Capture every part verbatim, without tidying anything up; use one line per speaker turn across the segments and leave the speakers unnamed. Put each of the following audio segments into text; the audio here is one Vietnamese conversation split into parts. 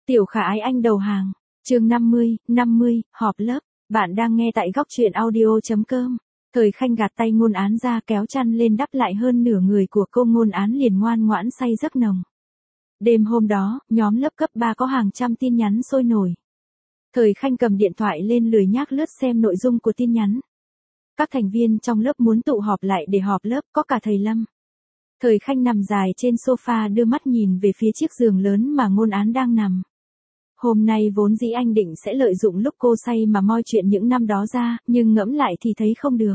Tiểu Khả Ái Anh đầu hàng. Chương năm mươi, năm mươi, họp lớp. Bạn đang nghe tại góc truyện audio chấm com. Thời Khanh gạt tay Ngôn Án ra, kéo chăn lên đắp lại hơn nửa người của cô. Ngôn Án liền ngoan ngoãn say giấc nồng. Đêm hôm đó, nhóm lớp cấp ba có hàng trăm tin nhắn sôi nổi. Thời Khanh cầm điện thoại lên lười nhác lướt xem nội dung của tin nhắn. Các thành viên trong lớp muốn tụ họp lại để họp lớp, có cả thầy Lâm. Thời Khanh nằm dài trên sofa đưa mắt nhìn về phía chiếc giường lớn mà Ngôn Án đang nằm. Hôm nay vốn dĩ anh định sẽ lợi dụng lúc cô say mà moi chuyện những năm đó ra, nhưng ngẫm lại thì thấy không được.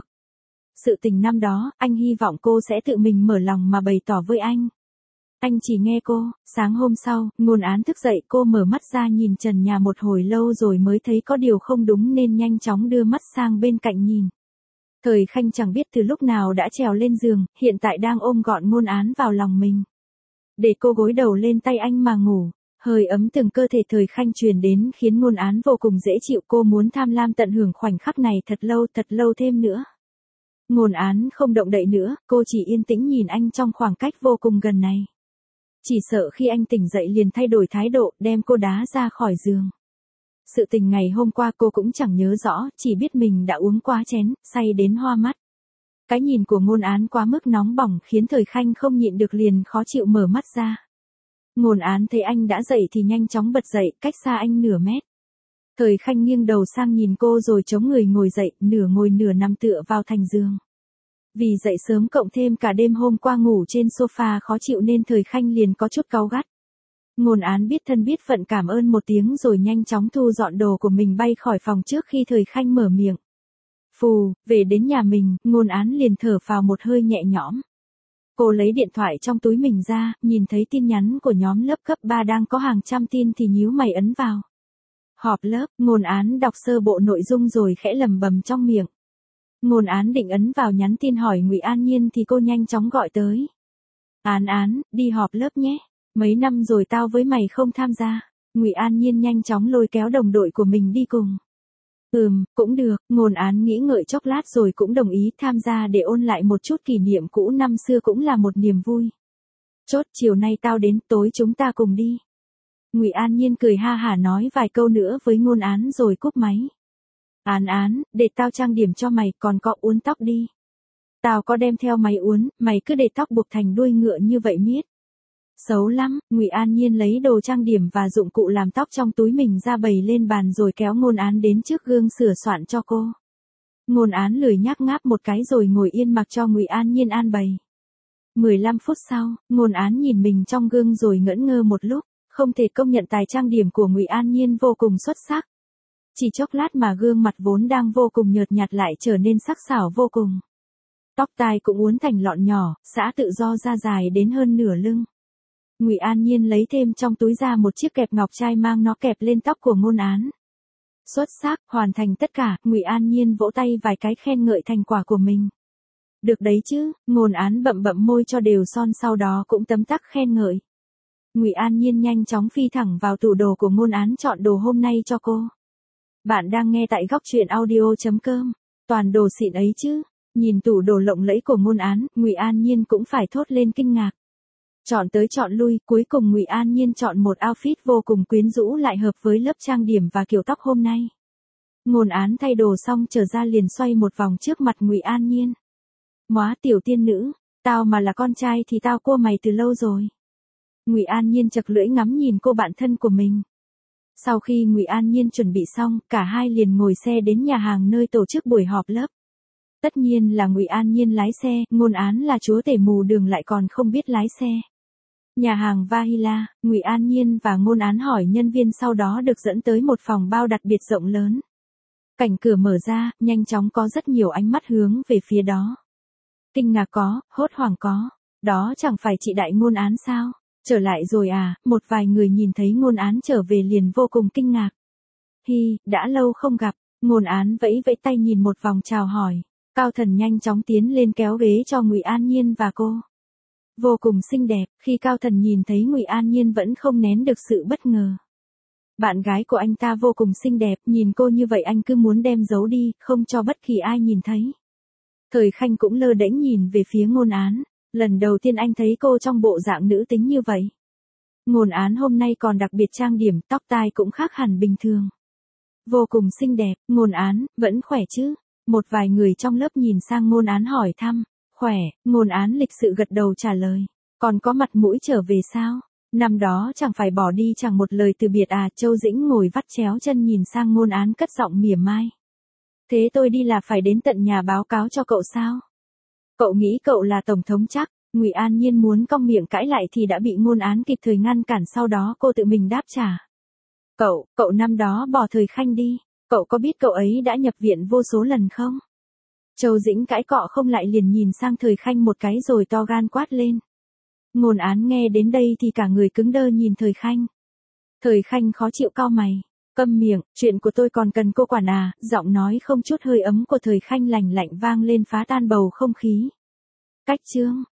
Sự tình năm đó, anh hy vọng cô sẽ tự mình mở lòng mà bày tỏ với anh. Anh chỉ nghe cô. Sáng hôm sau, Ngôn Án thức dậy, cô mở mắt ra nhìn trần nhà một hồi lâu rồi mới thấy có điều không đúng nên nhanh chóng đưa mắt sang bên cạnh nhìn. Thời Khanh chẳng biết từ lúc nào đã trèo lên giường, hiện tại đang ôm gọn Ngôn Án vào lòng mình. Để cô gối đầu lên tay anh mà ngủ. Hơi ấm từng cơ thể Thời Khanh truyền đến khiến Ngôn Án vô cùng dễ chịu. Cô muốn tham lam tận hưởng khoảnh khắc này thật lâu thật lâu thêm nữa. Ngôn Án không động đậy nữa, cô chỉ yên tĩnh nhìn anh trong khoảng cách vô cùng gần này. Chỉ sợ khi anh tỉnh dậy liền thay đổi thái độ, đem cô đá ra khỏi giường. Sự tình ngày hôm qua cô cũng chẳng nhớ rõ, chỉ biết mình đã uống quá chén, say đến hoa mắt. Cái nhìn của Ngôn Án quá mức nóng bỏng khiến Thời Khanh không nhịn được liền khó chịu mở mắt ra. Ngôn Án thấy anh đã dậy thì nhanh chóng bật dậy, cách xa anh nửa mét. Thời Khanh nghiêng đầu sang nhìn cô rồi chống người ngồi dậy, nửa ngồi nửa nằm tựa vào thành giường. Vì dậy sớm cộng thêm cả đêm hôm qua ngủ trên sofa khó chịu nên Thời Khanh liền có chút cáu gắt. Ngôn Án biết thân biết phận cảm ơn một tiếng rồi nhanh chóng thu dọn đồ của mình bay khỏi phòng trước khi Thời Khanh mở miệng. Phù, về đến nhà mình, Ngôn Án liền thở phào một hơi nhẹ nhõm. Cô lấy điện thoại trong túi mình ra, nhìn thấy tin nhắn của nhóm lớp cấp ba đang có hàng trăm tin thì nhíu mày ấn vào. Họp lớp, Ngôn Án đọc sơ bộ nội dung rồi khẽ lẩm bẩm trong miệng. Ngôn Án định ấn vào nhắn tin hỏi Ngụy An Nhiên thì cô nhanh chóng gọi tới. Án Án, đi họp lớp nhé. Mấy năm rồi tao với mày không tham gia. Ngụy An Nhiên nhanh chóng lôi kéo đồng đội của mình đi cùng. Ừm, cũng được. Ngôn Án nghĩ ngợi chốc lát rồi cũng đồng ý tham gia để ôn lại một chút kỷ niệm cũ năm xưa cũng là một niềm vui. Chốt, chiều nay tao đến, tối chúng ta cùng đi. Ngụy An Nhiên cười ha hả nói vài câu nữa với Ngôn Án rồi cúp máy. Án Án, để tao trang điểm cho mày, còn có uốn tóc đi. Tao có đem theo máy uốn, mày cứ để tóc buộc thành đuôi ngựa như vậy miết. Xấu lắm. Ngụy An Nhiên lấy đồ trang điểm và dụng cụ làm tóc trong túi mình ra bày lên bàn rồi kéo Ngôn Án đến trước gương sửa soạn cho cô. Ngôn Án lười nhác ngáp một cái rồi ngồi yên mặc cho Ngụy An Nhiên an bày. mười lăm phút sau, Ngôn Án nhìn mình trong gương rồi ngẩn ngơ một lúc, không thể công nhận tài trang điểm của Ngụy An Nhiên vô cùng xuất sắc. Chỉ chốc lát mà gương mặt vốn đang vô cùng nhợt nhạt lại trở nên sắc sảo vô cùng. Tóc tai cũng uốn thành lọn nhỏ, xõa tự do ra dài đến hơn nửa lưng. Ngụy An Nhiên lấy thêm trong túi ra một chiếc kẹp ngọc trai mang nó kẹp lên tóc của Ngôn Án. Xuất sắc, hoàn thành tất cả, Ngụy An Nhiên vỗ tay vài cái khen ngợi thành quả của mình. Được đấy chứ. Ngôn Án bậm bậm môi cho đều son sau đó cũng tấm tắc khen ngợi. Ngụy An Nhiên nhanh chóng phi thẳng vào tủ đồ của Ngôn Án chọn đồ hôm nay cho cô. Bạn đang nghe tại góc truyện audio chấm com. Toàn đồ xịn ấy chứ. Nhìn tủ đồ lộng lẫy của Ngôn Án, Ngụy An Nhiên cũng phải thốt lên kinh ngạc. Chọn tới chọn lui, cuối cùng Ngụy An Nhiên chọn một outfit vô cùng quyến rũ lại hợp với lớp trang điểm và kiểu tóc hôm nay. Ngôn Án thay đồ xong trở ra liền xoay một vòng trước mặt Ngụy An Nhiên. Móa tiểu tiên nữ, tao mà là con trai thì tao cua mày từ lâu rồi. Ngụy An Nhiên chật lưỡi ngắm nhìn cô bạn thân của mình. Sau khi Ngụy An Nhiên chuẩn bị xong, cả hai liền ngồi xe đến nhà hàng nơi tổ chức buổi họp lớp. Tất nhiên là Ngụy An Nhiên lái xe, Ngôn Án là chúa tể mù đường lại còn không biết lái xe. Nhà hàng Vahila, Ngụy An Nhiên và Ngôn Án hỏi nhân viên sau đó được dẫn tới một phòng bao đặc biệt rộng lớn. Cảnh cửa mở ra, nhanh chóng có rất nhiều ánh mắt hướng về phía đó. Kinh ngạc có, hốt hoảng có. Đó chẳng phải chị Đại Ngôn Án sao? Trở lại rồi à? Một vài người nhìn thấy Ngôn Án trở về liền vô cùng kinh ngạc. Hi, đã lâu không gặp. Ngôn Án vẫy vẫy tay nhìn một vòng chào hỏi. Cao Thần nhanh chóng tiến lên kéo ghế cho Ngụy An Nhiên và cô. Vô cùng xinh đẹp, khi Cao Thần nhìn thấy Ngụy An Nhiên vẫn không nén được sự bất ngờ. Bạn gái của anh ta vô cùng xinh đẹp, nhìn cô như vậy anh cứ muốn đem giấu đi, không cho bất kỳ ai nhìn thấy. Thời Khanh cũng lơ đễnh nhìn về phía Ngôn Án, lần đầu tiên anh thấy cô trong bộ dạng nữ tính như vậy. Ngôn Án hôm nay còn đặc biệt trang điểm, tóc tai cũng khác hẳn bình thường. Vô cùng xinh đẹp. Ngôn Án, vẫn khỏe chứ? Một vài người trong lớp nhìn sang Ngôn Án hỏi thăm. Khỏe. Ngôn Án lịch sự gật đầu trả lời. Còn có mặt mũi trở về sao? Năm đó chẳng phải bỏ đi chẳng một lời từ biệt à? Châu Dĩnh ngồi vắt chéo chân nhìn sang Ngôn Án cất giọng mỉa mai. Thế tôi đi là phải đến tận nhà báo cáo cho cậu sao? Cậu nghĩ cậu là tổng thống chắc? Ngụy An Nhiên muốn cong miệng cãi lại thì đã bị Ngôn Án kịp thời ngăn cản, sau đó cô tự mình đáp trả. Cậu, cậu năm đó bỏ Thời Khanh đi, cậu có biết cậu ấy đã nhập viện vô số lần không? Châu Dĩnh cãi cọ không lại liền nhìn sang Thời Khanh một cái rồi to gan quát lên. Ngôn Án nghe đến đây thì cả người cứng đơ nhìn Thời Khanh. Thời Khanh khó chịu cau mày. Câm miệng, chuyện của tôi còn cần cô quản à? Giọng nói không chút hơi ấm của Thời Khanh lành lạnh vang lên phá tan bầu không khí. Cách chương.